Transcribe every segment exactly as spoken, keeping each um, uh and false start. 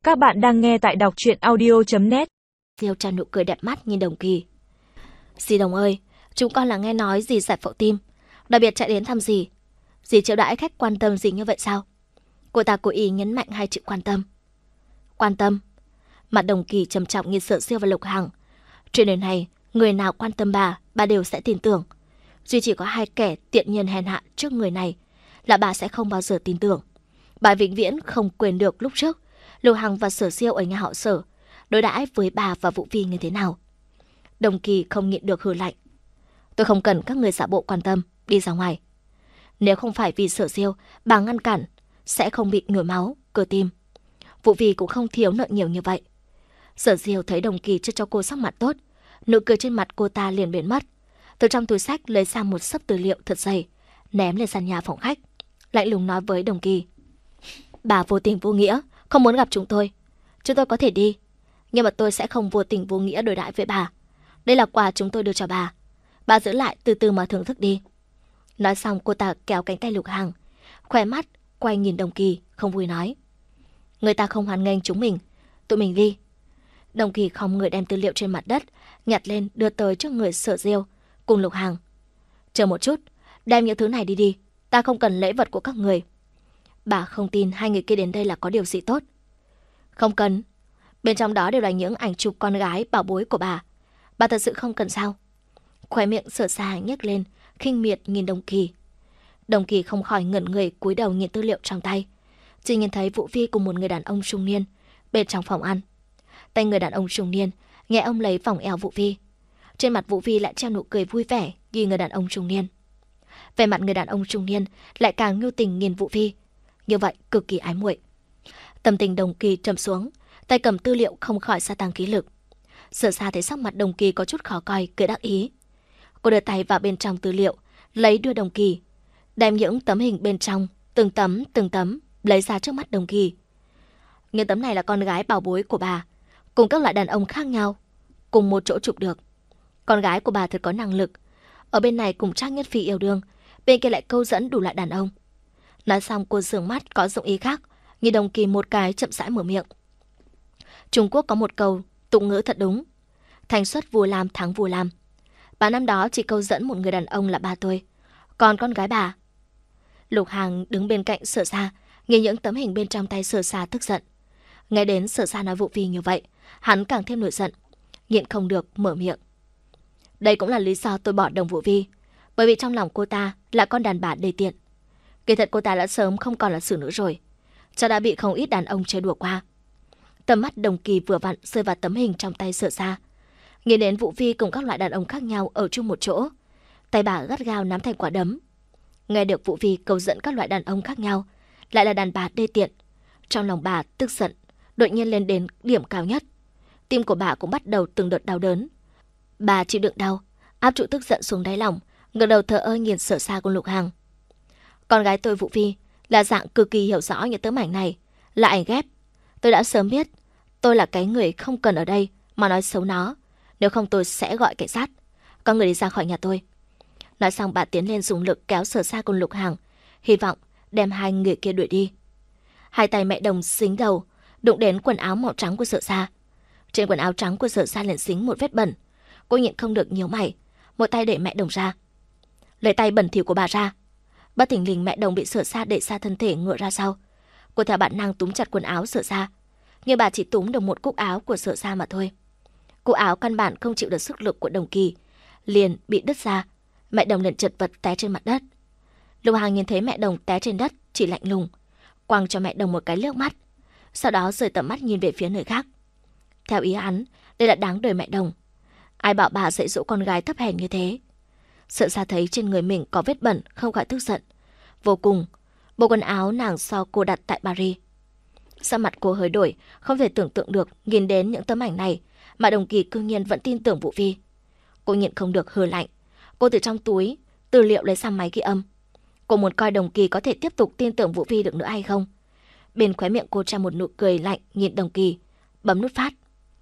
Các bạn đang nghe tại đọc truyện audio chấm net. Diêu tràn nụ cười đẹp mắt nhìn Đồng Kỳ. Dì Đồng ơi, chúng con là nghe nói dì giải phẫu tim, đặc biệt chạy đến thăm dì. Dì chiêu đãi khách quan tâm dì như vậy sao? Cô ta cố ý nhấn mạnh hai chữ quan tâm. Quan tâm? Mặt Đồng Kỳ trầm trọng nhìn Sở Diêu và Lục Hằng. Trên đời này, người nào quan tâm bà, bà đều sẽ tin tưởng. Duy chỉ có hai kẻ tiện nhân hèn hạ trước người này là bà sẽ không bao giờ tin tưởng. Bà vĩnh viễn không quên được lúc trước Lục Hằng và Sở Diêu ở nhà họ Sở đối đãi với bà và Vũ Phi như thế nào. Đồng Kỳ không nhịn được hừ lạnh. Tôi không cần các người giả bộ quan tâm, đi ra ngoài. Nếu không phải vì Sở Diêu, bà ngăn cản sẽ không bị nhồi máu cơ tim. Vũ Phi cũng không thiếu nợ nhiều như vậy. Sở Diêu thấy Đồng Kỳ chưa cho cô sắc mặt tốt, nụ cười trên mặt cô ta liền biến mất. Từ trong túi sách lấy ra một xấp tư liệu thật dày, ném lên sàn nhà phòng khách, lạnh lùng nói với Đồng Kỳ. Bà vô tình vô nghĩa, không muốn gặp chúng tôi. Chúng tôi có thể đi, nhưng mà tôi sẽ không vô tình vô nghĩa đối đãi với bà. Đây là quà chúng tôi đưa cho bà. Bà giữ lại từ từ mà thưởng thức đi. Nói xong cô ta kéo cánh tay Lục Hằng, khóe mắt quay nhìn Đồng Kỳ, không vui nói. Người ta không hoan nghênh chúng mình, tụi mình đi. Đồng Kỳ không người đem tư liệu trên mặt đất, nhặt lên đưa tới trước người Sở Diêu cùng Lục Hằng. Chờ một chút, đem những thứ này đi đi, ta không cần lễ vật của các người. Bà không tin hai người kia đến đây là có điều gì tốt. Không cần, bên trong đó đều là những ảnh chụp con gái bảo bối của bà. Bà thật sự không cần sao? Khóe miệng Sở Sa nhếch lên, khinh miệt nhìn Đồng Kỳ. Đồng Kỳ không khỏi ngẩn người cúi đầu nhìn tư liệu trong tay, chỉ nhìn thấy Vũ Phi cùng một người đàn ông trung niên bên trong phòng ăn. Tay người đàn ông trung niên nghe ông lấy vòng eo Vũ Phi, trên mặt Vũ Phi lại treo nụ cười vui vẻ nhìn người đàn ông trung niên. Về mặt người đàn ông trung niên lại càng nhu tình nhìn Vũ Phi, như vậy cực kỳ ái muội. Tâm tình Đồng Kỳ trầm xuống, tay cầm tư liệu không khỏi gia tăng khí lực. Sở Sa thấy sắc mặt Đồng Kỳ có chút khó coi, cười đắc ý. Cô đưa tay vào bên trong tư liệu, lấy đưa Đồng Kỳ, đem những tấm hình bên trong từng tấm từng tấm lấy ra trước mắt Đồng Kỳ. Những tấm này là con gái bảo bối của bà, cùng các loại đàn ông khác nhau, cùng một chỗ chụp được. Con gái của bà thật có năng lực, ở bên này cùng Trác Nhất Phi yêu đương, bên kia lại câu dẫn đủ loại đàn ông. Nói xong cô sườn mắt có dụng ý khác, nhìn Đồng Kỳ một cái chậm rãi mở miệng. Trung Quốc có một câu tụng ngữ thật đúng: thành xuất vua làm thắng vua làm. Bà năm đó chỉ câu dẫn một người đàn ông là ba tôi, còn con gái bà. Lục Hằng đứng bên cạnh Sở Sa, nhìn những tấm hình bên trong tay Sở Sa tức giận. Nghe đến Sở Sa nói Vũ Phi như vậy, hắn càng thêm nổi giận, nhịn không được mở miệng. Đây cũng là lý do tôi bỏ đồng Vũ Phi, bởi vì trong lòng cô ta là con đàn bà đê tiện. Kỳ thật cô ta đã sớm không còn là xử nữ rồi, cho đã bị không ít đàn ông chơi đùa qua. Tầm mắt Đồng Kỳ vừa vặn rơi vào tấm hình trong tay Sở Sa, nghĩ đến Vũ Phi cùng các loại đàn ông khác nhau ở chung một chỗ, tay bà gắt gao nắm thành quả đấm. Nghe được Vũ Phi cầu dẫn các loại đàn ông khác nhau, lại là đàn bà đê tiện, trong lòng bà tức giận đột nhiên lên đến điểm cao nhất. Tim của bà cũng bắt đầu từng đợt đau đớn. Bà chịu đựng đau, áp trụ tức giận xuống đáy lòng, ngẩng đầu thờ ơ nhìn Sở Sa cùng Lục Hằng. Con gái tôi Vũ Phi là dạng cực kỳ hiểu rõ những tấm ảnh này là ảnh ghép. Tôi đã sớm biết tôi là cái người không cần ở đây mà nói xấu nó, nếu không tôi sẽ gọi cảnh sát. Con người đi ra khỏi nhà tôi. Nói xong bà tiến lên dùng lực kéo Sở Sa cùng Lục Hằng, hy vọng đem hai người kia đuổi đi. Hai tay mẹ Đồng xính đầu đụng đến quần áo màu trắng của Sở Sa. Trên quần áo trắng của Sở Sa liền xính một vết bẩn. Cô nhịn không được nhíu mày, một tay đẩy mẹ Đồng ra. Lấy tay bẩn thỉu của bà ra. Bất thình lình mẹ Đồng bị Sở Sa đẩy xa thân thể ngựa ra sau. Cô theo bản năng túm chặt quần áo Sở Sa, nhưng bà chỉ túm được một cúc áo của Sở Sa mà thôi. Cúc áo căn bản không chịu được sức lực của Đồng Kỳ, liền bị đứt ra. Mẹ Đồng liền chật vật té trên mặt đất. Lục Hằng nhìn thấy mẹ Đồng té trên đất, chỉ lạnh lùng quăng cho mẹ Đồng một cái liếc mắt, sau đó rời tầm mắt nhìn về phía nơi khác. Theo ý hắn, đây là đáng đời mẹ Đồng. Ai bảo bà dạy dỗ con gái thấp hèn như thế. Sở Sa thấy trên người mình có vết bẩn, không khỏi tức giận vô cùng. Bộ quần áo nàng do cô đặt tại Paris. Sắc mặt cô hơi đổi, không thể tưởng tượng được nhìn đến những tấm ảnh này mà Đồng Kỳ cư nhiên vẫn tin tưởng Vũ Phi. Cô nhịn không được hừ lạnh. Cô từ trong túi tư liệu lấy sang máy ghi âm. Cô muốn coi Đồng Kỳ có thể tiếp tục tin tưởng Vũ Phi được nữa hay không. Bên khóe miệng cô treo một nụ cười lạnh nhìn Đồng Kỳ, bấm nút phát.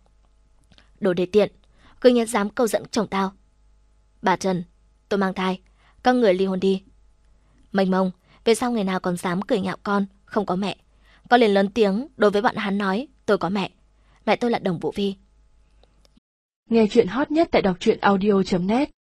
Đồ đê tiện, cư nhiên dám câu dẫn chồng tao. Bà Trần, tôi mang thai, các người ly hôn đi. Mênh mông, về sau ngày nào còn dám cười nhạo con, không có mẹ. Con liền lớn tiếng đối với bọn hắn nói, tôi có mẹ. Mẹ tôi là Đồng Vũ Vi. Nghe chuyện hot nhất tại đọc truyện audio chấm net.